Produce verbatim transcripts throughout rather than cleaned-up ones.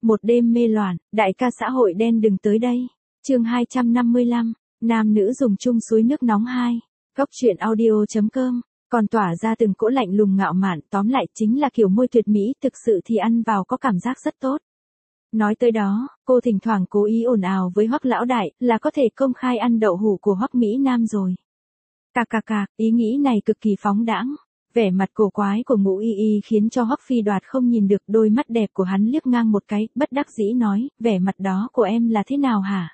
Một đêm mê loạn, đại ca xã hội đen đừng tới đây. Chương hai trăm năm mươi lăm, nam nữ dùng chung suối nước nóng hai. Góc truyện audio chấm com. Còn tỏa ra từng cỗ lạnh lùng ngạo mạn, tóm lại chính là kiểu môi tuyệt mỹ, thực sự thì ăn vào có cảm giác rất tốt. Nói tới đó, cô thỉnh thoảng cố ý ồn ào với Hoắc lão đại, là có thể công khai ăn đậu hũ của Hoắc Mỹ Nam rồi. Cà cà cà, ý nghĩ này cực kỳ phóng đãng. Vẻ mặt cổ quái của Ngũ Y Y khiến cho Hoắc Phi Đoạt không nhìn được, đôi mắt đẹp của hắn liếc ngang một cái, bất đắc dĩ nói, vẻ mặt đó của em là thế nào hả?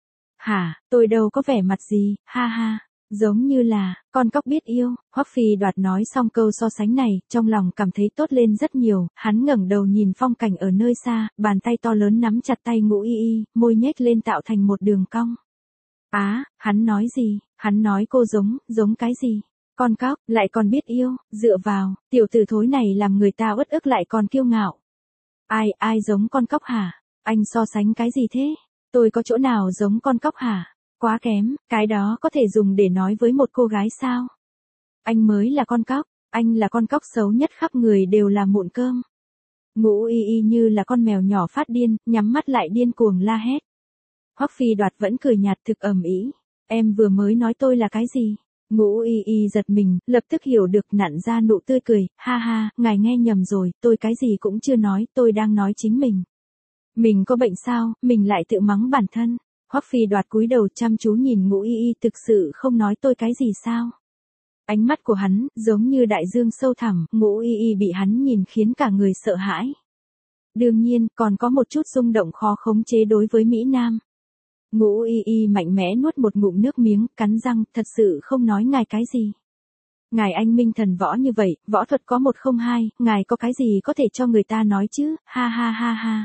Hả, tôi đâu có vẻ mặt gì, ha ha. Giống như là, con cóc biết yêu. Hoắc Phi Đoạt nói xong câu so sánh này, trong lòng cảm thấy tốt lên rất nhiều, hắn ngẩng đầu nhìn phong cảnh ở nơi xa, bàn tay to lớn nắm chặt tay Ngũ Y Y, môi nhếch lên tạo thành một đường cong. Á, à, hắn nói gì? Hắn nói cô giống, giống cái gì? Con cóc, lại còn biết yêu, dựa vào, tiểu tử thối này làm người ta uất ức lại còn kiêu ngạo. Ai, ai giống con cóc hả? Anh so sánh cái gì thế? Tôi có chỗ nào giống con cóc hả? Quá kém, cái đó có thể dùng để nói với một cô gái sao? Anh mới là con cóc, anh là con cóc xấu nhất, khắp người đều là mụn cơm. Ngũ Y Y như là con mèo nhỏ phát điên, nhắm mắt lại điên cuồng la hét. Hoắc Phi Đoạt vẫn cười nhạt thực ầm ĩ. Em vừa mới nói tôi là cái gì? Ngũ Y Y giật mình, lập tức hiểu được, nặn ra nụ tươi cười, ha ha, ngài nghe nhầm rồi, tôi cái gì cũng chưa nói, tôi đang nói chính mình. Mình có bệnh sao, mình lại tự mắng bản thân. Hoắc Phi Đoạt cúi đầu chăm chú nhìn Ngũ Y Y, thực sự không nói tôi cái gì sao? Ánh mắt của hắn, giống như đại dương sâu thẳm, Ngũ Y Y bị hắn nhìn khiến cả người sợ hãi. Đương nhiên, còn có một chút rung động khó khống chế đối với Mỹ Nam. Ngũ Y Y mạnh mẽ nuốt một ngụm nước miếng, cắn răng, thật sự không nói ngài cái gì. Ngài anh minh thần võ như vậy, võ thuật có một không hai, ngài có cái gì có thể cho người ta nói chứ, ha ha ha ha.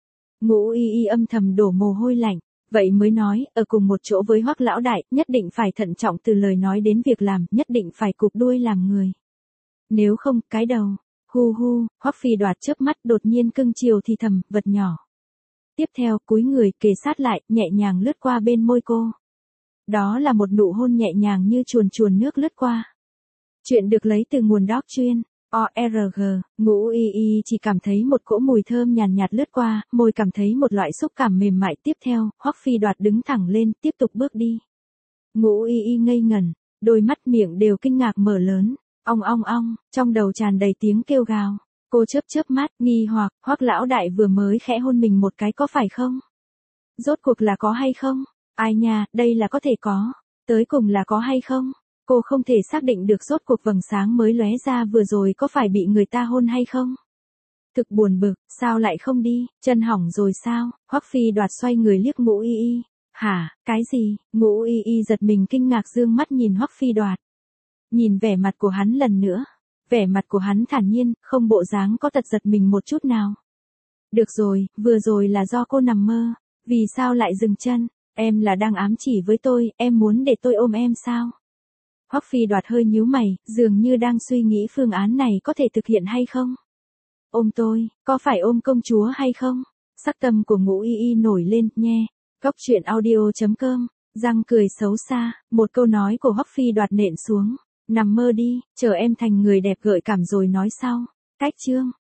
Ngũ Y Y âm thầm đổ mồ hôi lạnh, vậy mới nói, ở cùng một chỗ với Hoắc lão đại, nhất định phải thận trọng từ lời nói đến việc làm, nhất định phải cụp đuôi làm người. Nếu không, cái đầu, hu hu, Hoắc Phi Đoạt chớp mắt đột nhiên cưng chiều thì thầm, vật nhỏ. Tiếp theo, cúi người, kề sát lại, nhẹ nhàng lướt qua bên môi cô. Đó là một nụ hôn nhẹ nhàng như chuồn chuồn nước lướt qua. Chuyện được lấy từ nguồn doc chuyên. o rờ giê, Ngũ Y Y chỉ cảm thấy một cỗ mùi thơm nhàn nhạt, nhạt lướt qua, môi cảm thấy một loại xúc cảm mềm mại. Tiếp theo, Hoắc Phi Đoạt đứng thẳng lên, tiếp tục bước đi. Ngũ Y Y ngây ngẩn, đôi mắt miệng đều kinh ngạc mở lớn, ong ong ong, trong đầu tràn đầy tiếng kêu gào. Cô chớp chớp mắt, nghi hoặc, Hoắc lão đại vừa mới khẽ hôn mình một cái có phải không? Rốt cuộc là có hay không? Ai nha, đây là có thể có. Tới cùng là có hay không? Cô không thể xác định được rốt cuộc vầng sáng mới lóe ra vừa rồi có phải bị người ta hôn hay không? Thực buồn bực, sao lại không đi, chân hỏng rồi sao? Hoắc Phi Đoạt xoay người liếc Ngũ Y Y. Hả, cái gì? Ngũ Y Y giật mình kinh ngạc dương mắt nhìn Hoắc Phi Đoạt. Nhìn vẻ mặt của hắn lần nữa. Vẻ mặt của hắn thản nhiên, không bộ dáng có tật giật mình một chút nào. Được rồi, vừa rồi là do cô nằm mơ. Vì sao lại dừng chân? Em là đang ám chỉ với tôi, em muốn để tôi ôm em sao? Hoắc Phi Đoạt hơi nhíu mày, dường như đang suy nghĩ phương án này có thể thực hiện hay không. Ôm tôi, có phải ôm công chúa hay không? Sắc tâm của Ngũ Y Y nổi lên, nhe. Góc truyện audio chấm com, răng cười xấu xa, một câu nói của Hoắc Phi Đoạt nện xuống. Nằm mơ đi, chờ em thành người đẹp gợi cảm rồi nói sau. Cách chương.